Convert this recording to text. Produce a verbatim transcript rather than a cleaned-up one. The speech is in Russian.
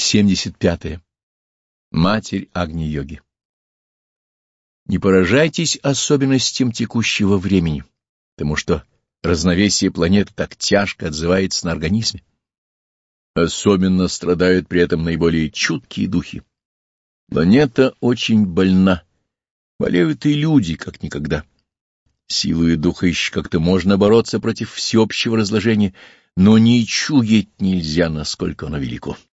семьдесят пятое. Матерь Агни-йоги. Не поражайтесь особенностям текущего времени, потому что разновесие планеты так тяжко отзывается на организме. Особенно страдают при этом наиболее чуткие духи. Планета очень больна. Болеют и люди, как никогда. Силою духа еще как-то можно бороться против всеобщего разложения, но не чуять нельзя, насколько оно велико.